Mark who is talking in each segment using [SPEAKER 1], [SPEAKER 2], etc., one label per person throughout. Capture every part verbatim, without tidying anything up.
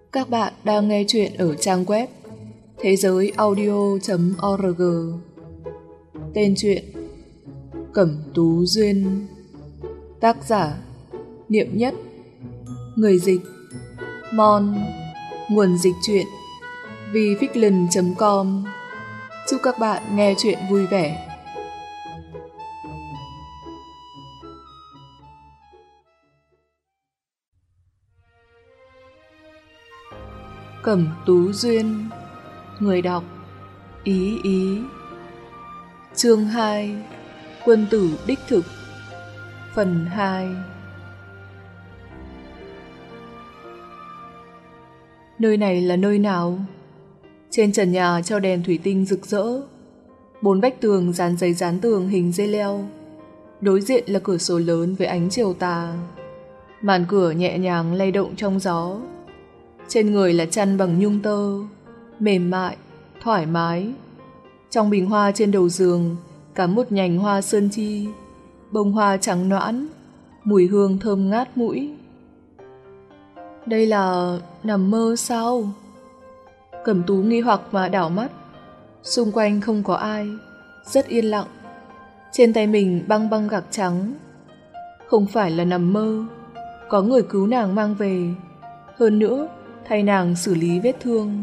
[SPEAKER 1] Các bạn đang nghe chuyện ở trang web thế giới audio chấm org. Tên truyện Cẩm Tú Duyên. Tác giả Niệm Nhất. Người dịch Mon. Nguồn dịch truyện vificland chấm com. Chúc các bạn nghe chuyện vui vẻ. Cẩm Tú Duyên. Người đọc Ý Ý. Chương hai. Quân tử đích thực. Phần hai. Nơi này là nơi nào? Trên trần nhà treo đèn thủy tinh rực rỡ, bốn vách tường dán giấy dán tường hình dây leo. Đối diện là cửa sổ lớn với ánh chiều tà. Màn cửa nhẹ nhàng lay động trong gió. Trên người là chăn bằng nhung tơ, mềm mại, thoải mái. Trong bình hoa trên đầu giường cắm một nhành hoa sơn chi, bông hoa trắng nõn, mùi hương thơm ngát mũi. Đây là nằm mơ sao? Cẩm Tú nghi hoặc mà đảo mắt. Xung quanh không có ai, rất yên lặng. Trên tay mình băng băng gạc trắng. Không phải là nằm mơ, có người cứu nàng mang về. Hơn nữa, thay nàng xử lý vết thương.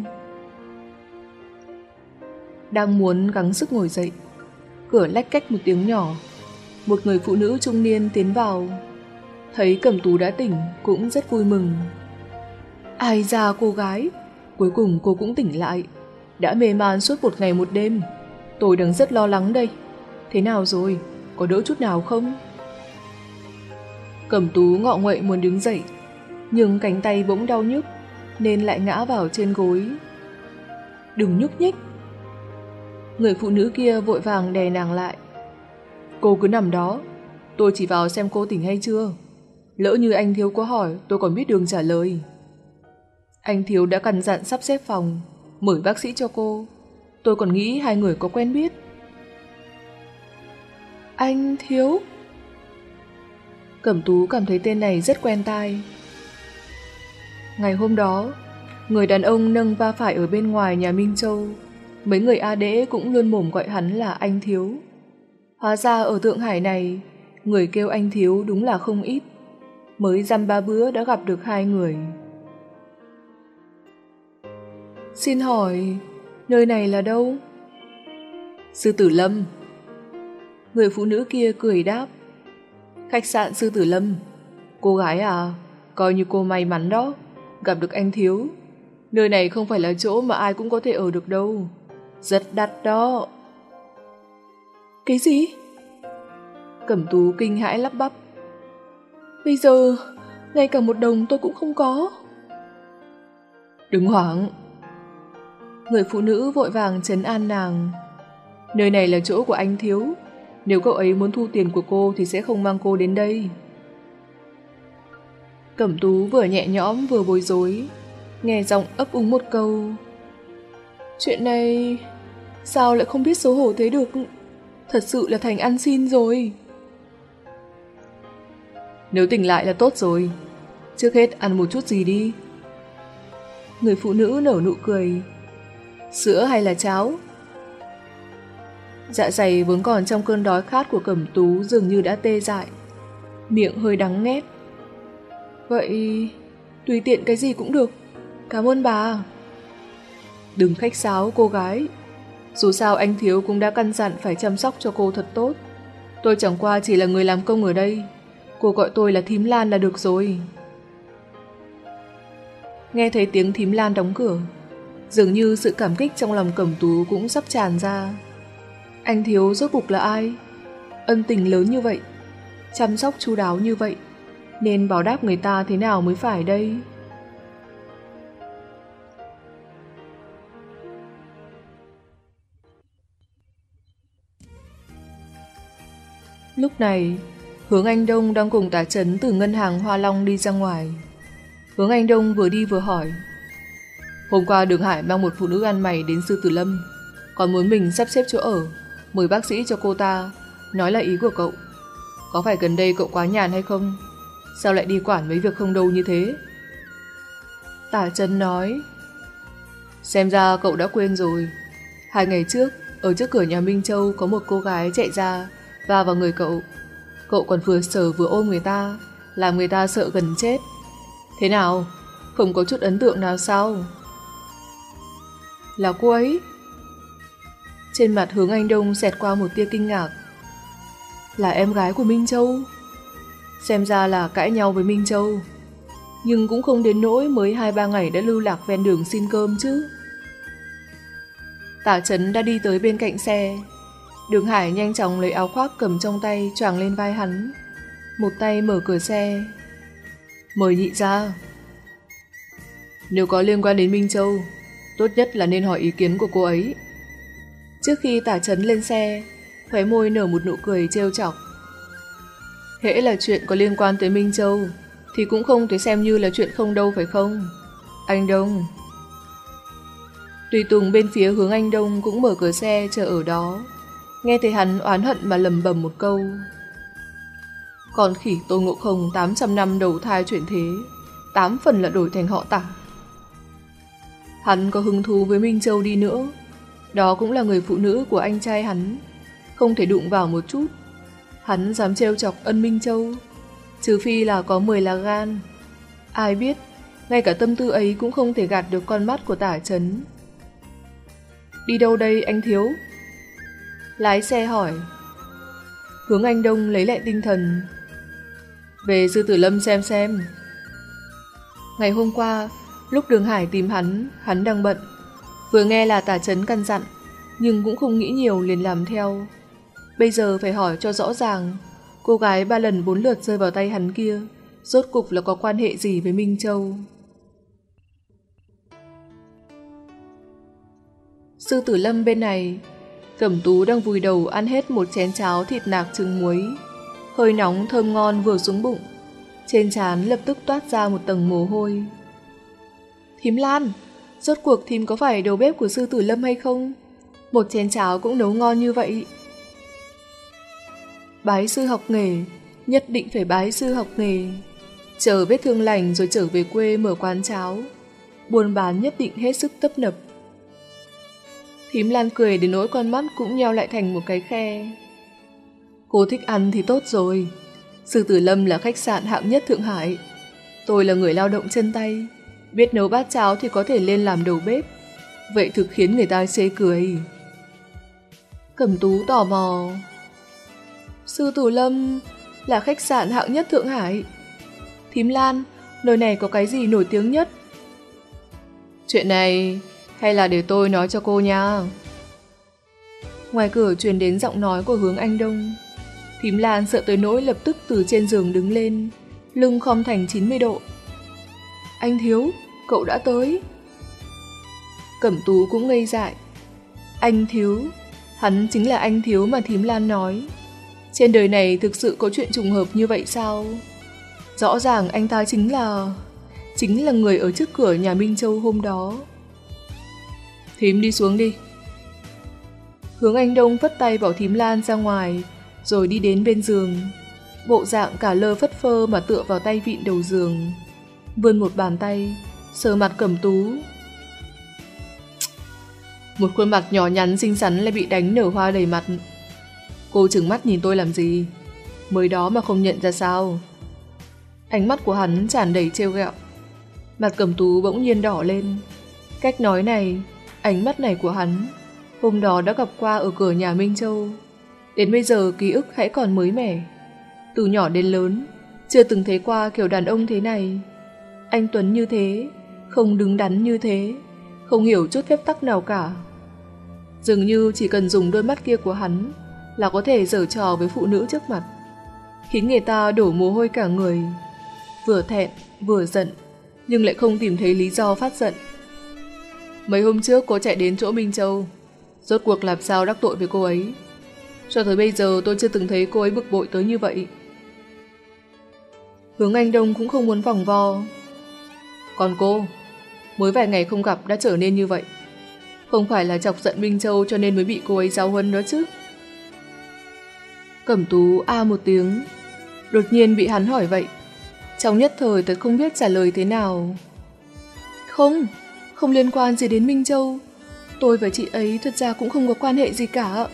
[SPEAKER 1] Đang muốn gắng sức ngồi dậy, cửa lách cách một tiếng nhỏ. Một người phụ nữ trung niên tiến vào. Thấy Cẩm Tú đã tỉnh cũng rất vui mừng. Ai da cô gái, cuối cùng cô cũng tỉnh lại. Đã mê man suốt một ngày một đêm. Tôi đang rất lo lắng đây. Thế nào rồi, có đỡ chút nào không? Cẩm Tú ngọ nguậy muốn đứng dậy, nhưng cánh tay bỗng đau nhức nên lại ngã vào trên gối. Đừng nhúc nhích. Người phụ nữ kia vội vàng đè nàng lại. Cô cứ nằm đó, tôi chỉ vào xem cô tỉnh hay chưa. Lỡ như anh Thiếu có hỏi, tôi còn biết đường trả lời. Anh Thiếu đã căn dặn sắp xếp phòng, mời bác sĩ cho cô. Tôi còn nghĩ hai người có quen biết. Anh Thiếu? Cẩm Tú cảm thấy tên này rất quen tai. Ngày hôm đó, người đàn ông nâng va phải ở bên ngoài nhà Minh Châu, mấy người A Đễ cũng luôn mồm gọi hắn là anh Thiếu. Hóa ra ở Thượng Hải này, người kêu anh Thiếu đúng là không ít. Mới dăm ba bữa đã gặp được hai người. Xin hỏi, nơi này là đâu? Sư Tử Lâm. Người phụ nữ kia cười đáp. Khách sạn Sư Tử Lâm. Cô gái à, coi như cô may mắn đó, gặp được anh Thiếu. Nơi này không phải là chỗ mà ai cũng có thể ở được đâu. Rất đắt đó. Cái gì? Cẩm Tú kinh hãi lắp bắp. Bây giờ, ngay cả một đồng tôi cũng không có. Đừng hoảng. Người phụ nữ vội vàng trấn an nàng. Nơi này là chỗ của anh Thiếu. Nếu cậu ấy muốn thu tiền của cô thì sẽ không mang cô đến đây. Cẩm Tú vừa nhẹ nhõm vừa bối rối, nghe giọng ấp úng một câu. Chuyện này sao lại không biết xấu hổ thế được? Thật sự là thành ăn xin rồi. Nếu tỉnh lại là tốt rồi. Trước hết ăn một chút gì đi. Người phụ nữ nở nụ cười. Sữa hay là cháo? Dạ dày vốn còn trong cơn đói khát của Cẩm Tú dường như đã tê dại, miệng hơi đắng nghét. Vậy tùy tiện cái gì cũng được, cảm ơn bà. Đừng khách sáo cô gái. Dù sao anh Thiếu cũng đã căn dặn phải chăm sóc cho cô thật tốt. Tôi chẳng qua chỉ là người làm công ở đây. Cô gọi tôi là Thím Lan là được rồi. Nghe thấy tiếng Thím Lan đóng cửa, dường như sự cảm kích trong lòng Cẩm Tú cũng sắp tràn ra. Anh Thiếu rốt cuộc là ai? Ân tình lớn như vậy, chăm sóc chu đáo như vậy, nên báo đáp người ta thế nào mới phải đây? Lúc này, Hướng Anh Đông đang cùng Tả Trấn từ ngân hàng Hoa Long đi ra ngoài. Hướng Anh Đông vừa đi vừa hỏi. Hôm qua Đường Hải mang một phụ nữ ăn mày đến Sư Tử Lâm, còn muốn mình sắp xếp chỗ ở, mời bác sĩ cho cô ta, nói là ý của cậu. Có phải gần đây cậu quá nhàn hay không? Sao lại đi quản mấy việc không đâu như thế? Tả Trấn nói. Xem ra cậu đã quên rồi. Hai ngày trước, ở trước cửa nhà Minh Châu có một cô gái chạy ra và vào người cậu. Cậu còn vừa sờ vừa ôm người ta, làm người ta sợ gần chết. Thế nào? Không có chút ấn tượng nào sao? Là cô ấy. Trên mặt Hướng Anh Đông xẹt qua một tia kinh ngạc. Là em gái của Minh Châu. Xem ra là cãi nhau với Minh Châu, nhưng cũng không đến nỗi mới hai ba ngày đã lưu lạc ven đường xin cơm chứ. Tả Trấn đã đi tới bên cạnh xe. Đường Hải nhanh chóng lấy áo khoác cầm trong tay choàng lên vai hắn, một tay mở cửa xe. Mời nhị ra. Nếu có liên quan đến Minh Châu, tốt nhất là nên hỏi ý kiến của cô ấy. Trước khi Tả Trấn lên xe, khóe môi nở một nụ cười trêu chọc. Hễ là chuyện có liên quan tới Minh Châu thì cũng không thể xem như là chuyện không đâu, phải không, anh Đông? Tùy tùng bên phía Hướng Anh Đông cũng mở cửa xe chờ ở đó, nghe thấy hắn oán hận mà lầm bầm một câu. Còn khỉ Tôn Ngộ Không tám trăm năm đầu thai chuyển thế, tám phần là đổi thành họ Tả. Hắn có hứng thú với Minh Châu đi nữa, đó cũng là người phụ nữ của anh trai hắn, không thể đụng vào một chút. Hắn dám trêu chọc Ân Minh Châu, trừ phi là có mười lá gan. Ai biết, ngay cả tâm tư ấy cũng không thể gạt được con mắt của Tả Trấn. Đi đâu đây anh thiếu? Lái xe hỏi. Hướng Anh Đông lấy lại tinh thần. Về Sư Tử Lâm xem xem. Ngày hôm qua, lúc Đường Hải tìm hắn, hắn đang bận. Vừa nghe là Tả Trấn căn dặn, nhưng cũng không nghĩ nhiều liền làm theo. Bây giờ phải hỏi cho rõ ràng, cô gái ba lần bốn lượt rơi vào tay hắn kia, rốt cục là có quan hệ gì với Minh Châu. Sư Tử Lâm bên này, Cẩm Tú đang vùi đầu ăn hết một chén cháo thịt nạc trứng muối. Hơi nóng thơm ngon vừa xuống bụng, trên trán lập tức toát ra một tầng mồ hôi. Thím Lan, rốt cuộc thím có phải đầu bếp của Sư Tử Lâm hay không? Một chén cháo cũng nấu ngon như vậy. Bái sư học nghề, nhất định phải bái sư học nghề. Chờ vết thương lành rồi trở về quê mở quán cháo, buôn bán nhất định hết sức tấp nập. Thím Lan cười đến nỗi con mắt cũng nheo lại thành một cái khe. Cô thích ăn thì tốt rồi. Sư Tử Lâm là khách sạn hạng nhất Thượng Hải. Tôi là người lao động chân tay, biết nấu bát cháo thì có thể lên làm đầu bếp. Vậy thực khiến người ta chê cười. Cẩm Tú tò mò. Sư Tử Lâm là khách sạn hạng nhất Thượng Hải. Thím Lan, nơi này có cái gì nổi tiếng nhất? Chuyện này hay là để tôi nói cho cô nha. Ngoài cửa truyền đến giọng nói của Hướng Anh Đông. Thím Lan sợ tới nỗi lập tức từ trên giường đứng lên, lưng khom thành chín mươi độ. Anh Thiếu, cậu đã tới. Cẩm Tú cũng ngây dại. Anh Thiếu, hắn chính là anh Thiếu mà thím Lan nói. Trên đời này thực sự có chuyện trùng hợp như vậy sao? Rõ ràng anh ta chính là... Chính là người ở trước cửa nhà Minh Châu hôm đó. Thím đi xuống đi. Hướng Anh Đông phất tay bảo thím Lan ra ngoài, rồi đi đến bên giường. Bộ dạng cả lơ phất phơ mà tựa vào tay vịn đầu giường, vươn một bàn tay sờ mặt Cẩm Tú. Một khuôn mặt nhỏ nhắn xinh xắn lại bị đánh nở hoa đầy mặt. Cô trừng mắt nhìn tôi làm gì? Mới đó mà không nhận ra sao? Ánh mắt của hắn tràn đầy trêu ghẹo. Mặt Cẩm Tú bỗng nhiên đỏ lên. Cách nói này, ánh mắt này của hắn, hôm đó đã gặp qua ở cửa nhà Minh Châu. Đến bây giờ ký ức hãy còn mới mẻ. Từ nhỏ đến lớn, chưa từng thấy qua kiểu đàn ông thế này. Anh Tuấn như thế, không đứng đắn như thế, không hiểu chút phép tắc nào cả. Dường như chỉ cần dùng đôi mắt kia của hắn là có thể giở trò với phụ nữ trước mặt, khiến người ta đổ mồ hôi cả người. Vừa thẹn, vừa giận, nhưng lại không tìm thấy lý do phát giận. Mấy hôm trước cô chạy đến chỗ Minh Châu, rốt cuộc làm sao đắc tội với cô ấy? Cho tới bây giờ tôi chưa từng thấy cô ấy bực bội tới như vậy. Hướng Anh Đông cũng không muốn vòng vo. Còn cô, mới vài ngày không gặp đã trở nên như vậy. Không phải là chọc giận Minh Châu cho nên mới bị cô ấy giáo huấn đó chứ? Cẩm Tú a một tiếng, đột nhiên bị hắn hỏi vậy. Trong nhất thời tôi không biết trả lời thế nào. Không, không liên quan gì đến Minh Châu. Tôi và chị ấy thật ra cũng không có quan hệ gì cả.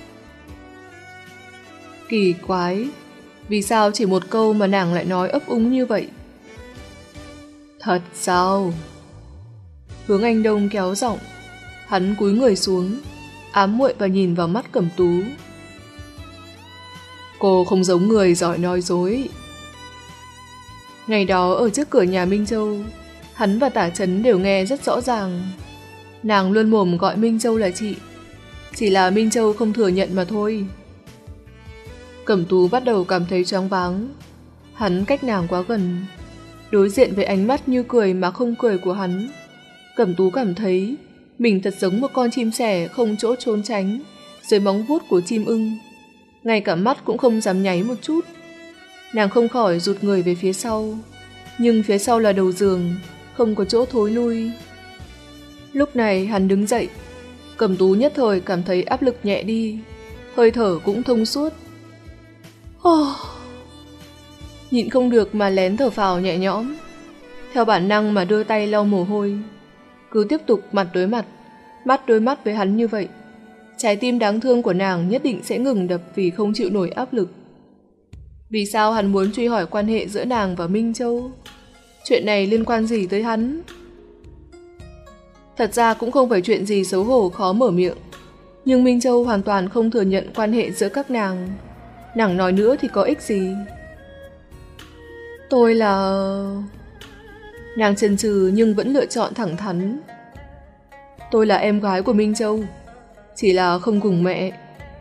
[SPEAKER 1] Kỳ quái, vì sao chỉ một câu mà nàng lại nói ấp úng như vậy? Thật sao? Hướng Anh Đông kéo giọng, hắn cúi người xuống, ám muội và nhìn vào mắt Cẩm Tú. Cô không giống người giỏi nói dối. Ngày đó ở trước cửa nhà Minh Châu, hắn và Tả Chấn đều nghe rất rõ ràng. Nàng luôn mồm gọi Minh Châu là chị, chỉ là Minh Châu không thừa nhận mà thôi. Cẩm Tú bắt đầu cảm thấy choáng váng. Hắn cách nàng quá gần, đối diện với ánh mắt như cười mà không cười của hắn. Cẩm Tú cảm thấy mình thật giống một con chim sẻ không chỗ trốn tránh dưới móng vuốt của chim ưng. Ngay cả mắt cũng không dám nháy một chút. Nàng không khỏi rụt người về phía sau, nhưng phía sau là đầu giường, không có chỗ thối lui. Lúc này hắn đứng dậy, Cẩm Tú nhất thời cảm thấy áp lực nhẹ đi, hơi thở cũng thông suốt. Oh. Nhịn không được mà lén thở phào nhẹ nhõm, theo bản năng mà đưa tay lau mồ hôi. Cứ tiếp tục mặt đối mặt, mắt đối mắt với hắn như vậy, trái tim đáng thương của nàng nhất định sẽ ngừng đập vì không chịu nổi áp lực. Vì sao hắn muốn truy hỏi quan hệ giữa nàng và Minh Châu? Chuyện này liên quan gì tới hắn? Thật ra cũng không phải chuyện gì xấu hổ khó mở miệng, nhưng Minh Châu hoàn toàn không thừa nhận quan hệ giữa các nàng. Nàng nói nữa thì có ích gì? Tôi là... Nàng chần chừ nhưng vẫn lựa chọn thẳng thắn. Tôi là em gái của Minh Châu, chỉ là không cùng mẹ.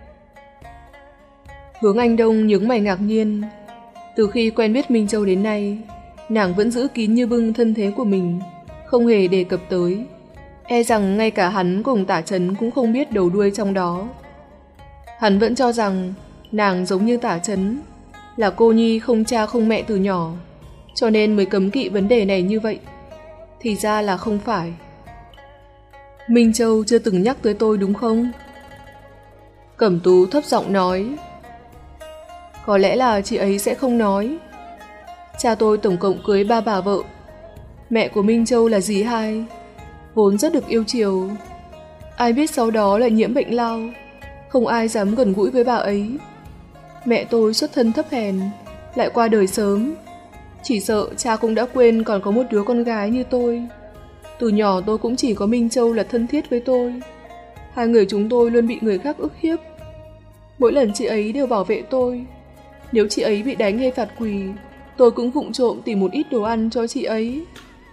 [SPEAKER 1] Hướng Anh Đông nhướng mày ngạc nhiên. Từ khi quen biết Minh Châu đến nay, nàng vẫn giữ kín như bưng thân thế của mình, không hề đề cập tới. E rằng ngay cả hắn cùng Tả Chấn cũng không biết đầu đuôi trong đó. Hắn vẫn cho rằng nàng giống như Tả Chấn, là cô nhi không cha không mẹ từ nhỏ, cho nên mới cấm kỵ vấn đề này như vậy. Thì ra là không phải. Minh Châu chưa từng nhắc tới tôi đúng không? Cẩm Tú thấp giọng nói. Có lẽ là chị ấy sẽ không nói. Cha tôi tổng cộng cưới ba bà vợ. Mẹ của Minh Châu là dì hai, vốn rất được yêu chiều. Ai biết sau đó lại nhiễm bệnh lao, không ai dám gần gũi với bà ấy. Mẹ tôi xuất thân thấp hèn, lại qua đời sớm. Chỉ sợ cha cũng đã quên còn có một đứa con gái như tôi. Từ nhỏ tôi cũng chỉ có Minh Châu là thân thiết với tôi. Hai người chúng tôi luôn bị người khác ức hiếp. Mỗi lần chị ấy đều bảo vệ tôi. Nếu chị ấy bị đánh hay phạt quỳ, tôi cũng vụng trộm tìm một ít đồ ăn cho chị ấy.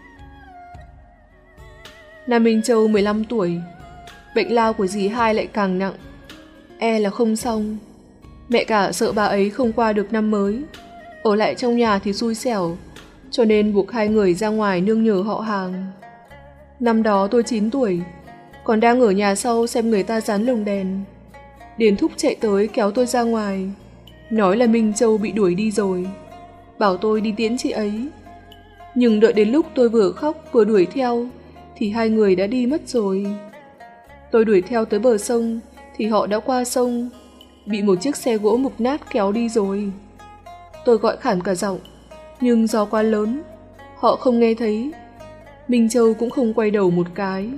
[SPEAKER 1] Nam Minh Châu mười lăm tuổi, bệnh lao của dì hai lại càng nặng. E là không xong. Mẹ cả sợ bà ấy không qua được năm mới, ở lại trong nhà thì xui xẻo, cho nên buộc hai người ra ngoài nương nhờ họ hàng. Năm đó tôi chín tuổi, còn đang ở nhà sau xem người ta dán lồng đèn. Điền Thúc chạy tới kéo tôi ra ngoài, nói là Minh Châu bị đuổi đi rồi, bảo tôi đi tiễn chị ấy. Nhưng đợi đến lúc tôi vừa khóc vừa đuổi theo thì hai người đã đi mất rồi. Tôi đuổi theo tới bờ sông thì họ đã qua sông, bị một chiếc xe gỗ mục nát kéo đi rồi. Tôi gọi khản cả giọng, nhưng gió quá lớn, họ không nghe thấy. Minh Châu cũng không quay đầu một cái.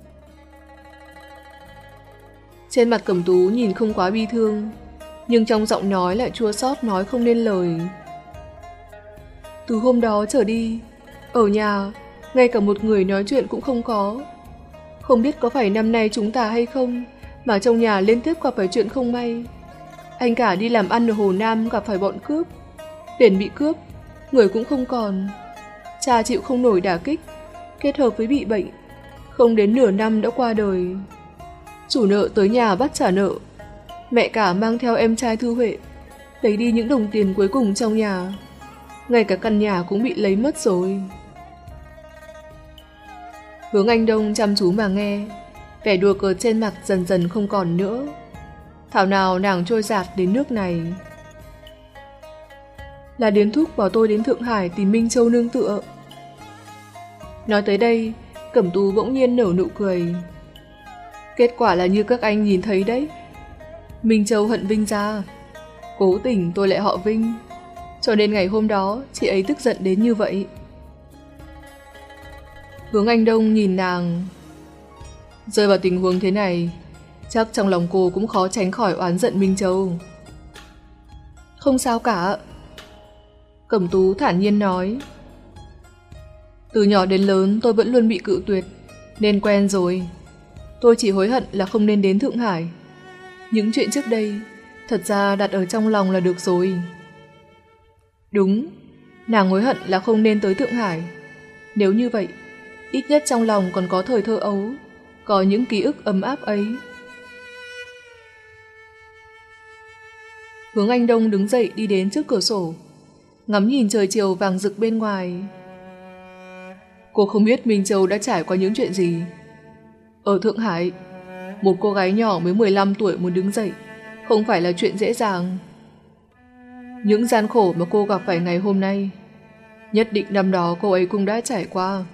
[SPEAKER 1] Trên mặt Cẩm Tú nhìn không quá bi thương, nhưng trong giọng nói lại chua xót nói không nên lời. Từ hôm đó trở đi, ở nhà, ngay cả một người nói chuyện cũng không có. Không biết có phải năm nay chúng ta hay không, mà trong nhà liên tiếp gặp phải chuyện không may. Anh cả đi làm ăn ở Hồ Nam gặp phải bọn cướp, tiền bị cướp, người cũng không còn. Cha chịu không nổi đả kích, kết hợp với bị bệnh, không đến nửa năm đã qua đời. Chủ nợ tới nhà bắt trả nợ. Mẹ cả mang theo em trai Thư Huệ, lấy đi những đồng tiền cuối cùng trong nhà. Ngay cả căn nhà cũng bị lấy mất rồi. Hướng Anh Đông chăm chú mà nghe, vẻ đùa cợt trên mặt dần dần không còn nữa. Thảo nào nàng trôi dạt đến nước này. Là Điền Thúc bảo tôi đến Thượng Hải tìm Minh Châu nương tựa. Nói tới đây, Cẩm Tú bỗng nhiên nở nụ cười. Kết quả là như các anh nhìn thấy đấy. Minh Châu hận Vinh gia, cố tình tôi lại họ Vinh, cho nên ngày hôm đó chị ấy tức giận đến như vậy. Hướng Anh Đông nhìn nàng. Rơi vào tình huống thế này, chắc trong lòng cô cũng khó tránh khỏi oán giận Minh Châu. Không sao cả. Cẩm Tú thản nhiên nói. Từ nhỏ đến lớn tôi vẫn luôn bị cự tuyệt, nên quen rồi. Tôi chỉ hối hận là không nên đến Thượng Hải. Những chuyện trước đây, thật ra đặt ở trong lòng là được rồi. Đúng, nàng hối hận là không nên tới Thượng Hải. Nếu như vậy, ít nhất trong lòng còn có thời thơ ấu, có những ký ức ấm áp ấy. Hướng Anh Đông đứng dậy đi đến trước cửa sổ, ngắm nhìn trời chiều vàng rực bên ngoài. Cô không biết Minh Châu đã trải qua những chuyện gì. Ở Thượng Hải, một cô gái nhỏ mới mười lăm tuổi muốn đứng dậy không phải là chuyện dễ dàng. Những gian khổ mà cô gặp phải ngày hôm nay, nhất định năm đó cô ấy cũng đã trải qua.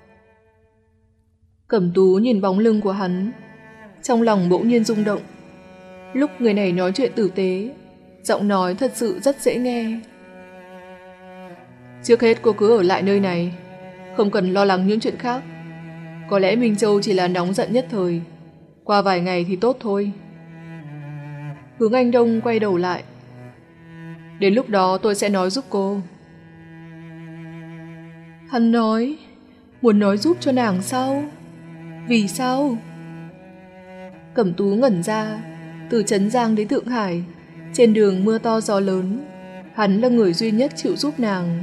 [SPEAKER 1] Cẩm Tú nhìn bóng lưng của hắn, trong lòng bỗng nhiên rung động. Lúc người này nói chuyện tử tế, giọng nói thật sự rất dễ nghe. Trước hết cô cứ ở lại nơi này, không cần lo lắng những chuyện khác. Có lẽ Minh Châu chỉ là nóng giận nhất thời, qua vài ngày thì tốt thôi. Hướng Anh Đông quay đầu lại. Đến lúc đó tôi sẽ nói giúp cô. Hắn nói, muốn nói giúp cho nàng sao? Vì sao? Cẩm Tú ngẩn ra. Từ Trấn Giang đến Thượng Hải, trên đường mưa to gió lớn, hắn là người duy nhất chịu giúp nàng.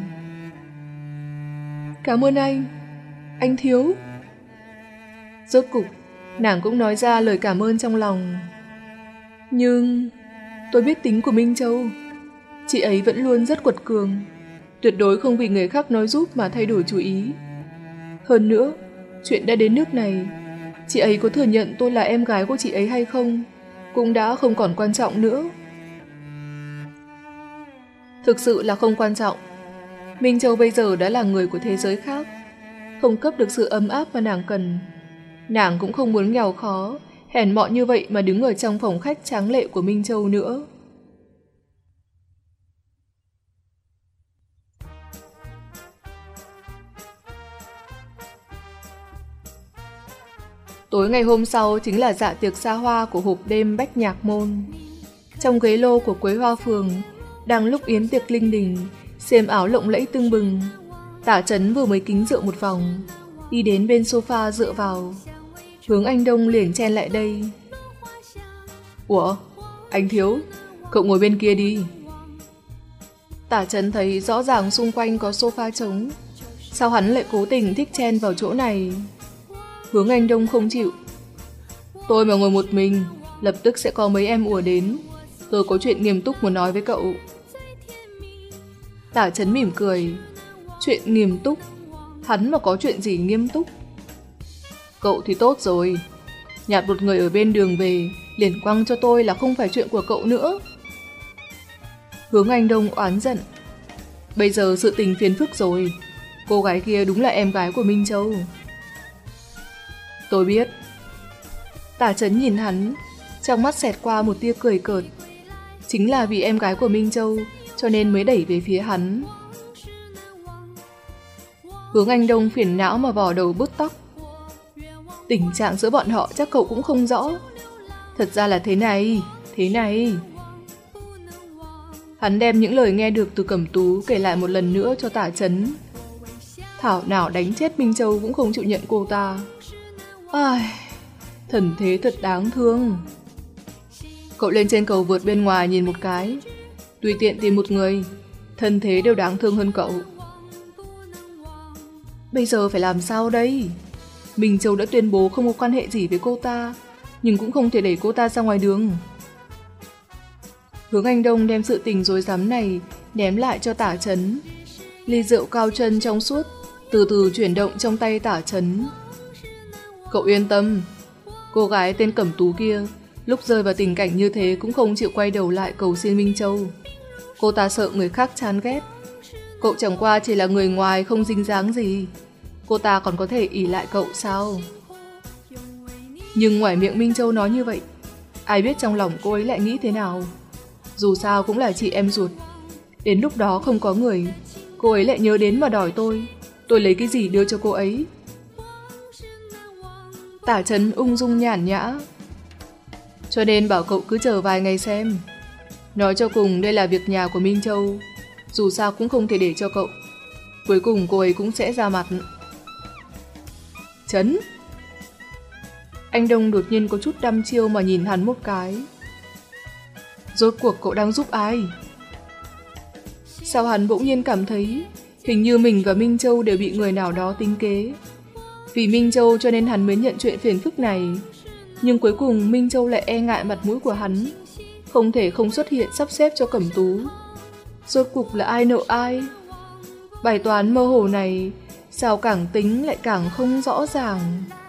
[SPEAKER 1] Cảm ơn anh, anh Thiếu. Rốt cục, nàng cũng nói ra lời cảm ơn trong lòng. Nhưng tôi biết tính của Minh Châu, chị ấy vẫn luôn rất quật cường, tuyệt đối không vì người khác nói giúp mà thay đổi chủ ý. Hơn nữa, chuyện đã đến nước này, chị ấy có thừa nhận tôi là em gái của chị ấy hay không cũng đã không còn quan trọng nữa. Thực sự là không quan trọng. Minh Châu bây giờ đã là người của thế giới khác, không cấp được sự ấm áp mà nàng cần. Nàng cũng không muốn nghèo khó, hèn mọn như vậy mà đứng ở trong phòng khách tráng lệ của Minh Châu nữa. Tối ngày hôm sau chính là dạ tiệc xa hoa của hộp đêm Bách Nhạc Môn. Trong ghế lô của Quế Hoa Phường, đang lúc yến tiệc linh đình, xiêm áo lộng lẫy tưng bừng, Tả Trấn vừa mới kính rượu một vòng, đi đến bên sofa dựa vào. Hướng Anh Đông liền chen lại đây. Ủa, anh Thiếu, cậu ngồi bên kia đi. Tả Trấn thấy rõ ràng xung quanh có sofa trống, sao hắn lại cố tình thích chen vào chỗ này? Hướng Anh Đông không chịu. Tôi mà ngồi một mình, lập tức sẽ có mấy em ùa đến. Tôi có chuyện nghiêm túc muốn nói với cậu. Tả Trấn mỉm cười. Chuyện nghiêm túc? Hắn mà có chuyện gì nghiêm túc? Cậu thì tốt rồi, nhặt một người ở bên đường về, liền quăng cho tôi là không phải chuyện của cậu nữa. Hướng Anh Đông oán giận. Bây giờ sự tình phiền phức rồi, cô gái kia đúng là em gái của Minh Châu. Tôi biết. Tả Trấn nhìn hắn, trong mắt xẹt qua một tia cười cợt. Chính là vì em gái của Minh Châu, cho nên mới đẩy về phía hắn. Hướng Anh Đông phiền não mà vò đầu bứt tóc. Tình trạng giữa bọn họ chắc cậu cũng không rõ. Thật ra là thế này, thế này. Hắn đem những lời nghe được từ Cẩm Tú kể lại một lần nữa cho Tả Trấn. Thảo nào đánh chết Minh Châu cũng không chịu nhận cô ta. Ai, thần thế thật đáng thương. Cậu lên trên cầu vượt bên ngoài nhìn một cái, tùy tiện tìm một người, thân thế đều đáng thương hơn cậu. Bây giờ phải làm sao đây? Minh Châu đã tuyên bố không có quan hệ gì với cô ta, nhưng cũng không thể đẩy cô ta ra ngoài đường. Hướng Anh Đông đem sự tình rối rắm này ném lại cho Tả Trấn. Ly rượu cao chân trong suốt từ từ chuyển động trong tay Tả Trấn. Cậu yên tâm, cô gái tên Cẩm Tú kia lúc rơi vào tình cảnh như thế cũng không chịu quay đầu lại cầu xin Minh Châu. Cô ta sợ người khác chán ghét. Cậu chẳng qua chỉ là người ngoài không dính dáng gì, cô ta còn có thể ỷ lại cậu sao? Nhưng ngoài miệng Minh Châu nói như vậy, ai biết trong lòng cô ấy lại nghĩ thế nào. Dù sao cũng là chị em ruột. Đến lúc đó không có người, cô ấy lại nhớ đến mà đòi tôi. Tôi lấy cái gì đưa cho cô ấy? Tả Trấn ung dung nhàn nhã. Cho nên bảo cậu cứ chờ vài ngày xem. Nói cho cùng đây là việc nhà của Minh Châu, dù sao cũng không thể để cho cậu. Cuối cùng cô ấy cũng sẽ ra mặt. Trấn. Anh Đông đột nhiên có chút đăm chiêu mà nhìn hắn một cái. Rốt cuộc cậu đang giúp ai? Sao hắn bỗng nhiên cảm thấy hình như mình và Minh Châu đều bị người nào đó tính kế. Vì Minh Châu cho nên hắn mới nhận chuyện phiền phức này. Nhưng cuối cùng Minh Châu lại e ngại mặt mũi của hắn, không thể không xuất hiện sắp xếp cho Cẩm Tú. Rốt cuộc là ai nợ ai? Bài toán mơ hồ này sao càng tính lại càng không rõ ràng.